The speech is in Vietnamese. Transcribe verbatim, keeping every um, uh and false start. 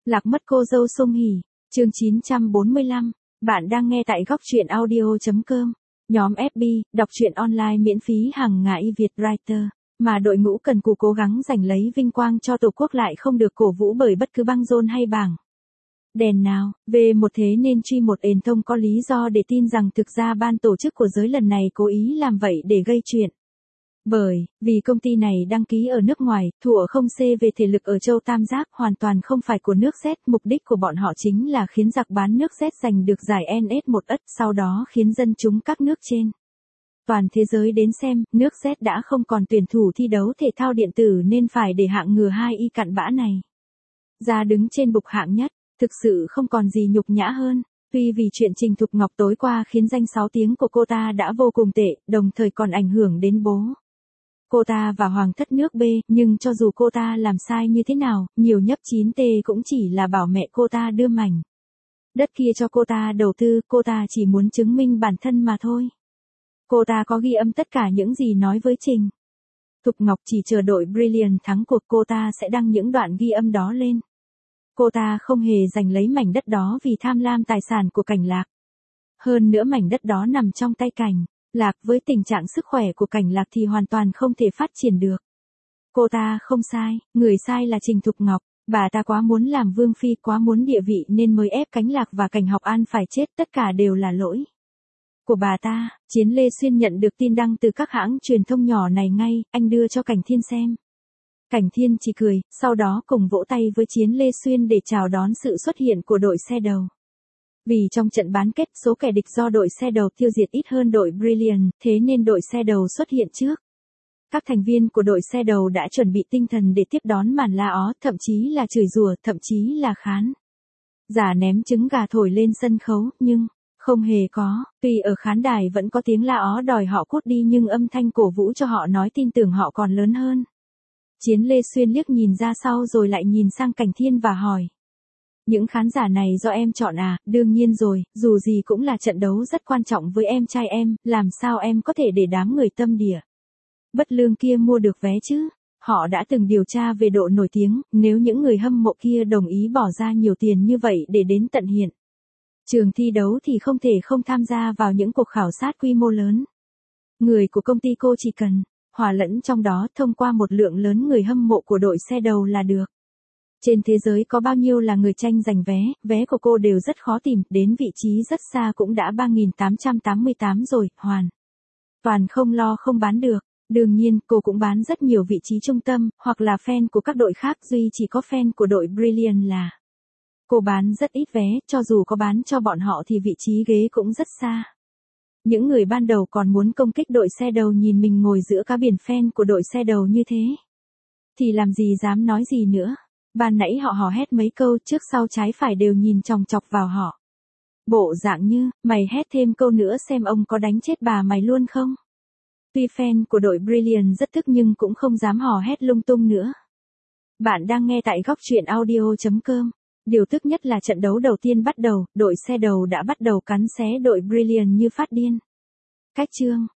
Lạc mất cô dâu Song Hỷ, chương chín trăm bốn mươi lăm. Bạn đang nghe tại góc truyện audio chấm com. Nhóm ép bê, đọc truyện online miễn phí hàng ngày Việt Writer, mà đội ngũ cần cù cố gắng giành lấy vinh quang cho Tổ quốc lại không được cổ vũ bởi bất cứ băng rôn hay bảng đèn nào. Về một thế nên truy một ền thông có lý do để tin rằng thực ra ban tổ chức của giới lần này cố ý làm vậy để gây chuyện. Bởi, vì công ty này đăng ký ở nước ngoài, thủa không xê về thể lực ở châu Tam Giác hoàn toàn không phải của nước Z, mục đích của bọn họ chính là khiến giặc bán nước Z giành được giải en ét một ất, sau đó khiến dân chúng các nước trên toàn thế giới đến xem, nước Z đã không còn tuyển thủ thi đấu thể thao điện tử nên phải để hạng ngừa hai y cặn bã này ra đứng trên bục hạng nhất, thực sự không còn gì nhục nhã hơn. Tuy vì chuyện Trình Thục Ngọc tối qua khiến danh sáu tiếng của cô ta đã vô cùng tệ, đồng thời còn ảnh hưởng đến bố cô ta và hoàng thất nước B, nhưng cho dù cô ta làm sai như thế nào, nhiều nhấp chín tê cũng chỉ là bảo mẹ cô ta đưa mảnh đất kia cho cô ta đầu tư, cô ta chỉ muốn chứng minh bản thân mà thôi. Cô ta có ghi âm tất cả những gì nói với Trình Thục Ngọc, chỉ chờ đội Brilliant thắng cuộc cô ta sẽ đăng những đoạn ghi âm đó lên. Cô ta không hề giành lấy mảnh đất đó vì tham lam tài sản của Cảnh Lạc. Hơn nữa mảnh đất đó nằm trong tay Cảnh Lạc, với tình trạng sức khỏe của Cảnh Lạc thì hoàn toàn không thể phát triển được. Cô ta không sai, người sai là Trình Thục Ngọc, bà ta quá muốn làm vương phi, quá muốn địa vị nên mới ép Cảnh Lạc và Cảnh Học An phải chết, tất cả đều là lỗi của bà ta. Chiến Lê Xuyên nhận được tin đăng từ các hãng truyền thông nhỏ này ngay, anh đưa cho Cảnh Thiên xem. Cảnh Thiên chỉ cười, sau đó cùng vỗ tay với Chiến Lê Xuyên để chào đón sự xuất hiện của đội xe đầu. Vì trong trận bán kết số kẻ địch do đội xe đầu tiêu diệt ít hơn đội Brilliant, thế nên đội xe đầu xuất hiện trước. Các thành viên của đội xe đầu đã chuẩn bị tinh thần để tiếp đón màn la ó, thậm chí là chửi rủa, thậm chí là khán giả ném trứng gà thổi lên sân khấu, nhưng không hề có. Tuy ở khán đài vẫn có tiếng la ó đòi họ cút đi nhưng âm thanh cổ vũ cho họ nói tin tưởng họ còn lớn hơn. Chiến Lê Xuyên liếc nhìn ra sau rồi lại nhìn sang Cảnh Thiên và hỏi. Những khán giả này do em chọn à? Đương nhiên rồi, dù gì cũng là trận đấu rất quan trọng với em trai em, làm sao em có thể để đám người tâm địa bất lương kia mua được vé chứ? Họ đã từng điều tra về độ nổi tiếng, nếu những người hâm mộ kia đồng ý bỏ ra nhiều tiền như vậy để đến tận hiện trường thi đấu thì không thể không tham gia vào những cuộc khảo sát quy mô lớn. Người của công ty cô chỉ cần hòa lẫn trong đó thông qua một lượng lớn người hâm mộ của đội xe đầu là được. Trên thế giới có bao nhiêu là người tranh giành vé, vé của cô đều rất khó tìm, đến vị trí rất xa cũng đã ba nghìn tám trăm tám mươi tám rồi, hoàn toàn không lo không bán được. Đương nhiên, cô cũng bán rất nhiều vị trí trung tâm, hoặc là fan của các đội khác, duy chỉ có fan của đội Brilliant là cô bán rất ít vé, cho dù có bán cho bọn họ thì vị trí ghế cũng rất xa. Những người ban đầu còn muốn công kích đội xe đầu nhìn mình ngồi giữa cá biển fan của đội xe đầu như thế, thì làm gì dám nói gì nữa. Ban nãy họ hò hét mấy câu, trước sau trái phải đều nhìn chòng chọc vào họ. Bộ dạng như, mày hét thêm câu nữa xem ông có đánh chết bà mày luôn không? Tuy fan của đội Brilliant rất tức nhưng cũng không dám hò hét lung tung nữa. Bạn đang nghe tại góc truyện audio chấm com. Điều tức nhất là trận đấu đầu tiên bắt đầu, đội xe đầu đã bắt đầu cắn xé đội Brilliant như phát điên. Cách chương,